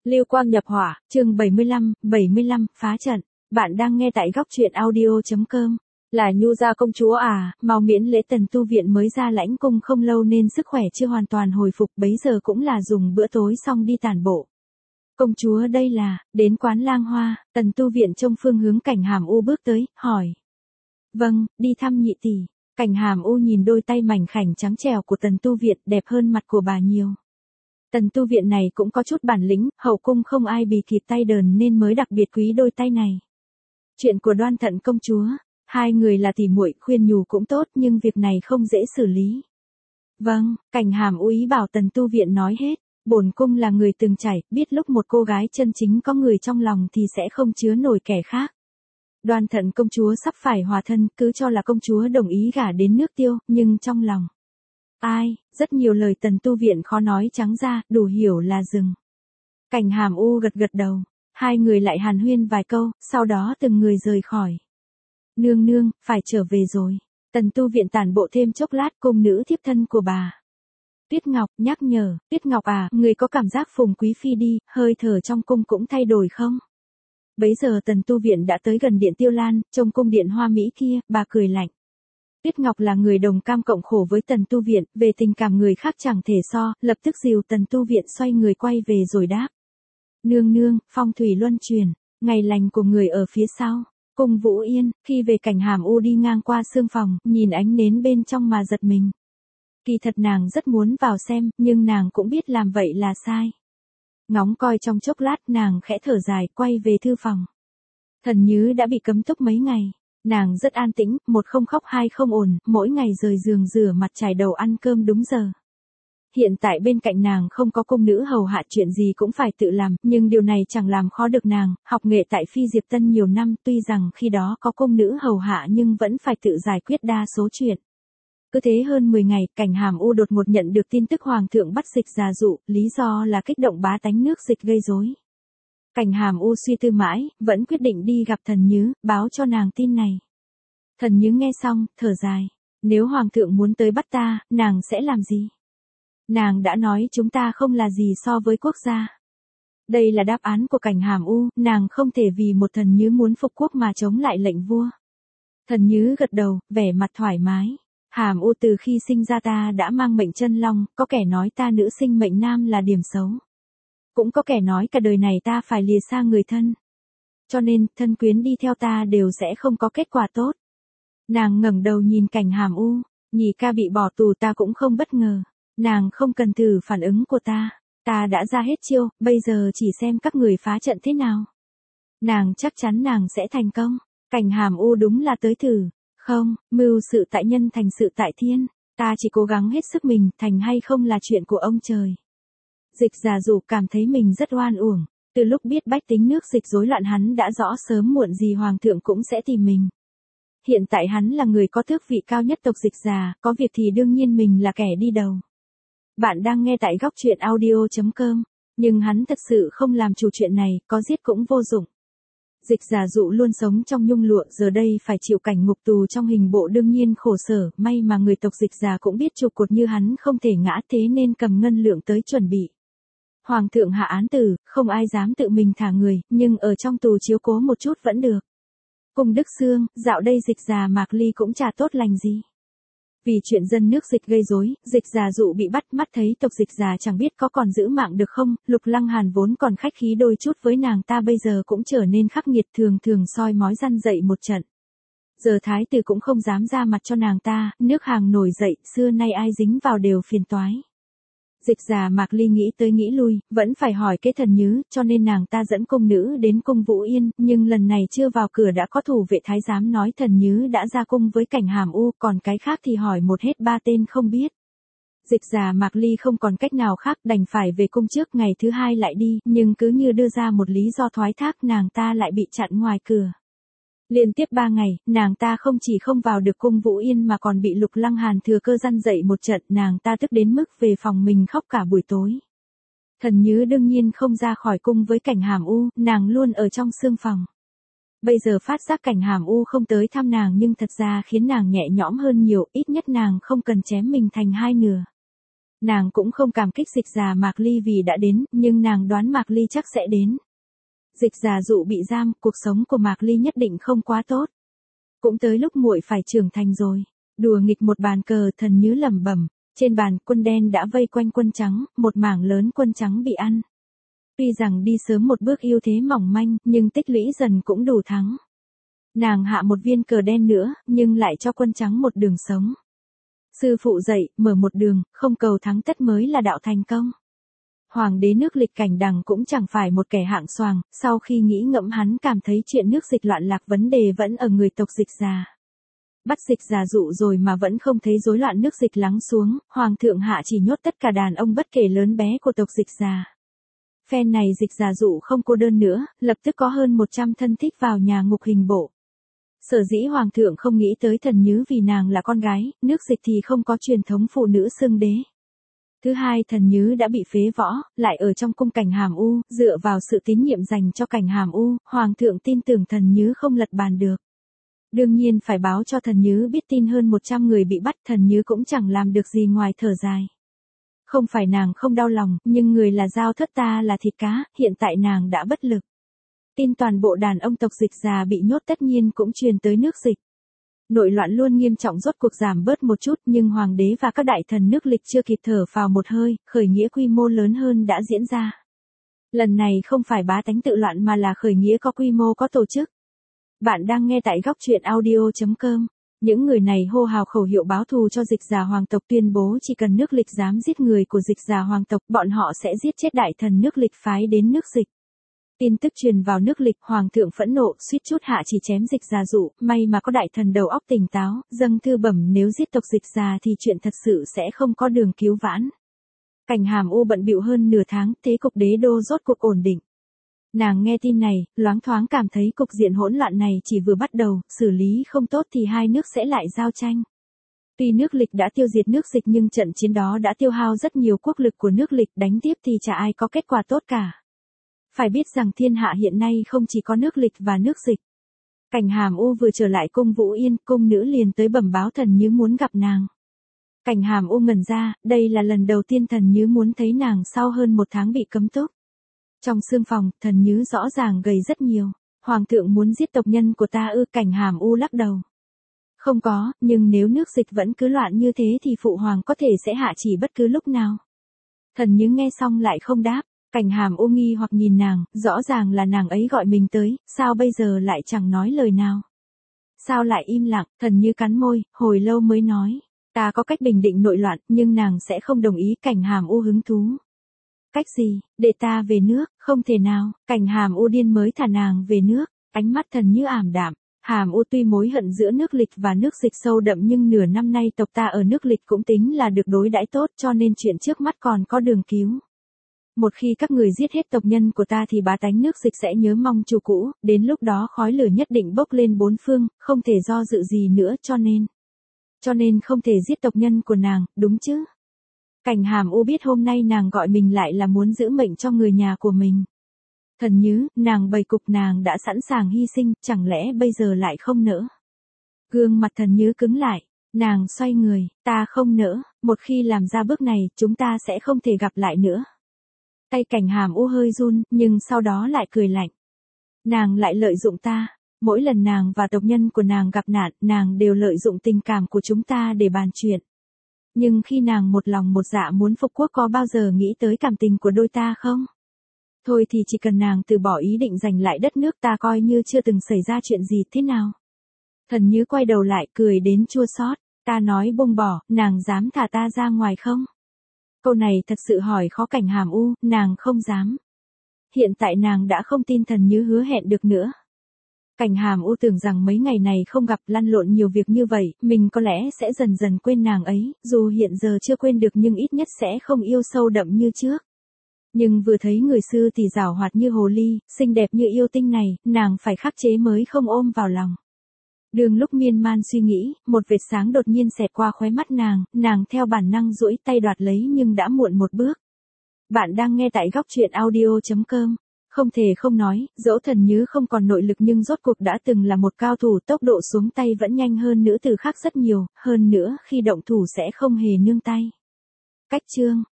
Lưu quang nhập hỏa, chương 75, phá trận. Bạn đang nghe tại góc truyện audio.com. Là Nhu gia công chúa à, mau miễn lễ. Tần tu viện mới ra lãnh cung không lâu nên sức khỏe chưa hoàn toàn hồi phục, bấy giờ cũng là dùng bữa tối xong đi tản bộ. Công chúa đây là, đến quán Lang Hoa. Tần tu viện trông phương hướng Cảnh Hàm U bước tới, hỏi. Vâng, đi thăm nhị tỷ. Cảnh Hàm U nhìn đôi tay mảnh khảnh trắng trẻo của Tần tu viện, đẹp hơn mặt của bà nhiều. Tần tu viện này cũng có chút bản lĩnh, hậu cung không ai bì kịp tay đờn nên mới đặc biệt quý đôi tay này. Chuyện của Đoan Thận công chúa, hai người là tỉ muội, khuyên nhủ cũng tốt nhưng việc này không dễ xử lý. Vâng, Cảnh Hàm U ý bảo Tần tu viện nói hết, bổn cung là người từng trải, biết lúc một cô gái chân chính có người trong lòng thì sẽ không chứa nổi kẻ khác. Đoan Thận công chúa sắp phải hòa thân, cứ cho là công chúa đồng ý gả đến nước Tiêu, nhưng trong lòng. Ai, rất nhiều lời Tần tu viện khó nói trắng ra, đủ hiểu là dừng. Cảnh Hàm U gật gật đầu, hai người lại hàn huyên vài câu, sau đó từng người rời khỏi. Nương nương, phải trở về rồi. Tần tu viện tản bộ thêm chốc lát, cung nữ thiếp thân của bà. Tuyết Ngọc nhắc nhở, Tuyết Ngọc à, người có cảm giác Phùng Quý Phi đi, hơi thở trong cung cũng thay đổi không? Bấy giờ Tần tu viện đã tới gần điện Tiêu Lan, trông cung điện hoa mỹ kia, bà cười lạnh. Tuyết Ngọc là người đồng cam cộng khổ với Tần tu viện, về tình cảm người khác chẳng thể so, lập tức dìu Tần tu viện xoay người quay về rồi đáp. Nương nương, phong thủy luân chuyển, ngày lành của người ở phía sau. Cung Vũ Yên, khi về Cảnh Hàm U đi ngang qua sương phòng, nhìn ánh nến bên trong mà giật mình. Kỳ thật nàng rất muốn vào xem, nhưng nàng cũng biết làm vậy là sai. Ngóng coi trong chốc lát nàng khẽ thở dài, quay về thư phòng. Thần Nhứ đã bị cấm túc mấy ngày. Nàng rất an tĩnh, một không khóc hai không ồn, mỗi ngày rời giường rửa mặt chải đầu ăn cơm đúng giờ. Hiện tại bên cạnh nàng không có cung nữ hầu hạ, chuyện gì cũng phải tự làm, nhưng điều này chẳng làm khó được nàng, học nghệ tại Phi Diệp Tân nhiều năm, tuy rằng khi đó có cung nữ hầu hạ nhưng vẫn phải tự giải quyết đa số chuyện. Cứ thế hơn 10 ngày, Cảnh Hàm U đột ngột nhận được tin tức Hoàng thượng bắt Dịch Già Dụ, lý do là kích động bá tánh nước Dịch gây rối. Cảnh Hàm U suy tư mãi, vẫn quyết định đi gặp Thần Nhứ, báo cho nàng tin này. Thần Nhứ nghe xong, thở dài. Nếu Hoàng thượng muốn tới bắt ta, nàng sẽ làm gì? Nàng đã nói chúng ta không là gì so với quốc gia. Đây là đáp án của Cảnh Hàm U, nàng không thể vì một Thần Nhứ muốn phục quốc mà chống lại lệnh vua. Thần Nhứ gật đầu, vẻ mặt thoải mái. Hàm U, từ khi sinh ra ta đã mang mệnh chân long, có kẻ nói ta nữ sinh mệnh nam là điểm xấu. Cũng có kẻ nói cả đời này ta phải lìa xa người thân. Cho nên, thân quyến đi theo ta đều sẽ không có kết quả tốt. Nàng ngẩng đầu nhìn Cảnh Hàm U, Nhị ca bị bỏ tù ta cũng không bất ngờ. Nàng không cần thử phản ứng của ta. Ta đã ra hết chiêu, bây giờ chỉ xem các người phá trận thế nào. Nàng chắc chắn nàng sẽ thành công. Cảnh Hàm U đúng là tới thử. Không, mưu sự tại nhân thành sự tại thiên. Ta chỉ cố gắng hết sức mình, thành hay không là chuyện của ông trời. Dịch Già Dụ cảm thấy mình rất oan uổng. Từ lúc biết bách tính nước Dịch rối loạn hắn đã rõ sớm muộn gì Hoàng thượng cũng sẽ tìm mình. Hiện tại hắn là người có tước vị cao nhất tộc Dịch già, có việc thì đương nhiên mình là kẻ đi đầu. Bạn đang nghe tại góc truyện audio.com, nhưng hắn thật sự không làm chủ chuyện này, có giết cũng vô dụng. Dịch Già Dụ luôn sống trong nhung lụa, giờ đây phải chịu cảnh ngục tù trong hình bộ đương nhiên khổ sở, may mà người tộc Dịch già cũng biết trụ cột như hắn không thể ngã, thế nên cầm ngân lượng tới chuẩn bị. Hoàng thượng hạ án tử, không ai dám tự mình thả người, nhưng ở trong tù chiếu cố một chút vẫn được. Cùng Đức Xương, dạo đây Dịch già Mạc Ly cũng chả tốt lành gì. Vì chuyện dân nước Dịch gây rối, Dịch Già Dụ bị bắt, mắt thấy tộc Dịch già chẳng biết có còn giữ mạng được không, Lục Lăng Hàn vốn còn khách khí đôi chút với nàng ta bây giờ cũng trở nên khắc nghiệt, thường thường soi mói răn dậy một trận. Giờ thái tử cũng không dám ra mặt cho nàng ta, nước Hàng nổi dậy, xưa nay ai dính vào đều phiền toái. Dịch già Mạc Ly nghĩ tới nghĩ lui, vẫn phải hỏi cái Thần Nhứ, cho nên nàng ta dẫn cung nữ đến cung Vũ Yên, nhưng lần này chưa vào cửa đã có thủ vệ thái giám nói Thần Nhứ đã ra cung với Cảnh Hàm U, còn cái khác thì hỏi một hết ba tên không biết. Dịch già Mạc Ly không còn cách nào khác, đành phải về cung trước, ngày thứ hai lại đi, nhưng cứ như đưa ra một lý do thoái thác, nàng ta lại bị chặn ngoài cửa. Liên tiếp 3 ngày, nàng ta không chỉ không vào được cung Vũ Yên mà còn bị Lục Lăng Hàn thừa cơ răn dậy một trận, nàng ta tức đến mức về phòng mình khóc cả buổi tối. Thần Nhứ đương nhiên không ra khỏi cung với Cảnh Hàm U, nàng luôn ở trong sương phòng. Bây giờ phát giác Cảnh Hàm U không tới thăm nàng nhưng thật ra khiến nàng nhẹ nhõm hơn nhiều, ít nhất nàng không cần chém mình thành hai nửa. Nàng cũng không cảm kích Dịch Già Mạc Ly vì đã đến, nhưng nàng đoán Mạc Ly chắc sẽ đến. Dịch Già Dụ bị giam, cuộc sống của Mạc Ly nhất định không quá tốt. Cũng tới lúc muội phải trưởng thành rồi. Đùa nghịch một bàn cờ, Thần Nhứ lẩm bẩm. Trên bàn, quân đen đã vây quanh quân trắng, một mảng lớn quân trắng bị ăn. Tuy rằng đi sớm một bước ưu thế mỏng manh, nhưng tích lũy dần cũng đủ thắng. Nàng hạ một viên cờ đen nữa, nhưng lại cho quân trắng một đường sống. Sư phụ dạy, mở một đường, không cầu thắng tất mới là đạo thành công. Hoàng đế nước Lịch Cảnh Đằng cũng chẳng phải một kẻ hạng xoàng, sau khi nghĩ ngẫm hắn cảm thấy chuyện nước Dịch loạn lạc vấn đề vẫn ở người tộc Dịch Già. Bắt Dịch Già Dụ rồi mà vẫn không thấy rối loạn nước Dịch lắng xuống, Hoàng thượng hạ chỉ nhốt tất cả đàn ông bất kể lớn bé của tộc Dịch Già. Phen này Dịch Già Dụ không cô đơn nữa, lập tức có hơn 100 thân thích vào nhà ngục hình bộ. Sở dĩ Hoàng thượng không nghĩ tới Thần Nhứ vì nàng là con gái, nước Dịch thì không có truyền thống phụ nữ xưng đế. Thứ hai, Thần Nhứ đã bị phế võ, lại ở trong cung Cảnh Hàm U, dựa vào sự tín nhiệm dành cho Cảnh Hàm U, Hoàng thượng tin tưởng Thần Nhứ không lật bàn được. Đương nhiên phải báo cho Thần Nhứ biết tin hơn 100 người bị bắt, Thần Nhứ cũng chẳng làm được gì ngoài thở dài. Không phải nàng không đau lòng, nhưng người là dao thớt ta là thịt cá, hiện tại nàng đã bất lực. Tin toàn bộ đàn ông tộc Dịch Già bị nhốt tất nhiên cũng truyền tới nước Dịch. Nội loạn luôn nghiêm trọng rốt cuộc giảm bớt một chút, nhưng hoàng đế và các đại thần nước Lịch chưa kịp thở phào một hơi, khởi nghĩa quy mô lớn hơn đã diễn ra. Lần này không phải bá tánh tự loạn mà là khởi nghĩa có quy mô có tổ chức. Bạn đang nghe tại góc truyện audio.com. Những người này hô hào khẩu hiệu báo thù cho Dịch Già hoàng tộc, tuyên bố chỉ cần nước Lịch dám giết người của Dịch Già hoàng tộc, bọn họ sẽ giết chết đại thần nước Lịch phái đến nước Dịch. Tin tức truyền vào nước Lịch, Hoàng thượng phẫn nộ, suýt chút hạ chỉ chém Dịch Già Dụ, may mà có đại thần đầu óc tỉnh táo, dâng thư bẩm nếu giết tộc Dịch Già thì chuyện thật sự sẽ không có đường cứu vãn. Cảnh Hàm U bận bịu hơn nửa tháng, thế cục đế đô rốt cuộc ổn định. Nàng nghe tin này, loáng thoáng cảm thấy cục diện hỗn loạn này chỉ vừa bắt đầu, xử lý không tốt thì hai nước sẽ lại giao tranh. Tuy nước Lịch đã tiêu diệt nước Dịch nhưng trận chiến đó đã tiêu hao rất nhiều quốc lực của nước Lịch, đánh tiếp thì chả ai có kết quả tốt cả. Phải biết rằng thiên hạ hiện nay không chỉ có nước Lịch và nước Dịch. Cảnh Hàm U vừa trở lại cung Vũ Yên, cung nữ liền tới bẩm báo Thần Nhứ muốn gặp nàng. Cảnh Hàm U ngẩn ra, đây là lần đầu tiên Thần Nhứ muốn thấy nàng sau hơn một tháng bị cấm túc. Trong sương phòng, Thần Nhứ rõ ràng gầy rất nhiều. Hoàng thượng muốn giết tộc nhân của ta ư? Cảnh Hàm U lắc đầu. Không có, nhưng nếu nước Dịch vẫn cứ loạn như thế thì phụ hoàng có thể sẽ hạ chỉ bất cứ lúc nào. Thần Nhứ nghe xong lại không đáp. Cảnh Hàm U nghi hoặc nhìn nàng, rõ ràng là nàng ấy gọi mình tới, sao bây giờ lại chẳng nói lời nào? Sao lại im lặng? Thần Nhứ cắn môi, hồi lâu mới nói. Ta có cách bình định nội loạn, nhưng nàng sẽ không đồng ý. Cảnh Hàm U hứng thú. Cách gì? Để ta về nước? Không thể nào. Cảnh Hàm U điên mới thả nàng về nước. Ánh mắt Thần Nhứ ảm đạm. Hàm U tuy mối hận giữa nước Lịch và nước Dịch sâu đậm nhưng nửa năm nay tộc ta ở nước Lịch cũng tính là được đối đãi tốt, cho nên chuyện trước mắt còn có đường cứu. Một khi các người giết hết tộc nhân của ta thì bá tánh nước Dịch sẽ nhớ mong chủ cũ, đến lúc đó khói lửa nhất định bốc lên bốn phương, không thể do dự gì nữa, cho nên không thể giết tộc nhân của nàng, đúng chứ? Cảnh Hàm U biết hôm nay nàng gọi mình lại là muốn giữ mệnh cho người nhà của mình. Thần Nhứ, nàng bày cục, nàng đã sẵn sàng hy sinh, chẳng lẽ bây giờ lại không nỡ? Gương mặt Thần Nhứ cứng lại, nàng xoay người, ta không nỡ, một khi làm ra bước này, chúng ta sẽ không thể gặp lại nữa. Tay Cảnh Hàm U hơi run, nhưng sau đó lại cười lạnh. Nàng lại lợi dụng ta, mỗi lần nàng và tộc nhân của nàng gặp nạn, nàng đều lợi dụng tình cảm của chúng ta để bàn chuyện. Nhưng khi nàng một lòng một dạ muốn phục quốc có bao giờ nghĩ tới cảm tình của đôi ta không? Thôi thì chỉ cần nàng từ bỏ ý định giành lại đất nước ta coi như chưa từng xảy ra chuyện gì thế nào. Thần Nhứ quay đầu lại cười đến chua xót, ta nói buông bỏ, nàng dám thả ta ra ngoài không? Câu này thật sự hỏi khó Cảnh Hàm U, nàng không dám. Hiện tại nàng đã không tin Thần Nhứ hứa hẹn được nữa. Cảnh Hàm U tưởng rằng mấy ngày này không gặp, lăn lộn nhiều việc như vậy, mình có lẽ sẽ dần dần quên nàng ấy, dù hiện giờ chưa quên được nhưng ít nhất sẽ không yêu sâu đậm như trước. Nhưng vừa thấy người xưa thì giảo hoạt như hồ ly, xinh đẹp như yêu tinh này, nàng phải khắc chế mới không ôm vào lòng. Đường lúc miên man suy nghĩ, một vệt sáng đột nhiên xẹt qua khóe mắt nàng theo bản năng duỗi tay đoạt lấy nhưng đã muộn một bước. Bạn đang nghe tại góc truyện audio.com. Không thể không nói, dẫu Thần Nhứ không còn nội lực nhưng rốt cuộc đã từng là một cao thủ, tốc độ xuống tay vẫn nhanh hơn nữ tử khác rất nhiều, hơn nữa khi động thủ sẽ không hề nương tay. Cách chương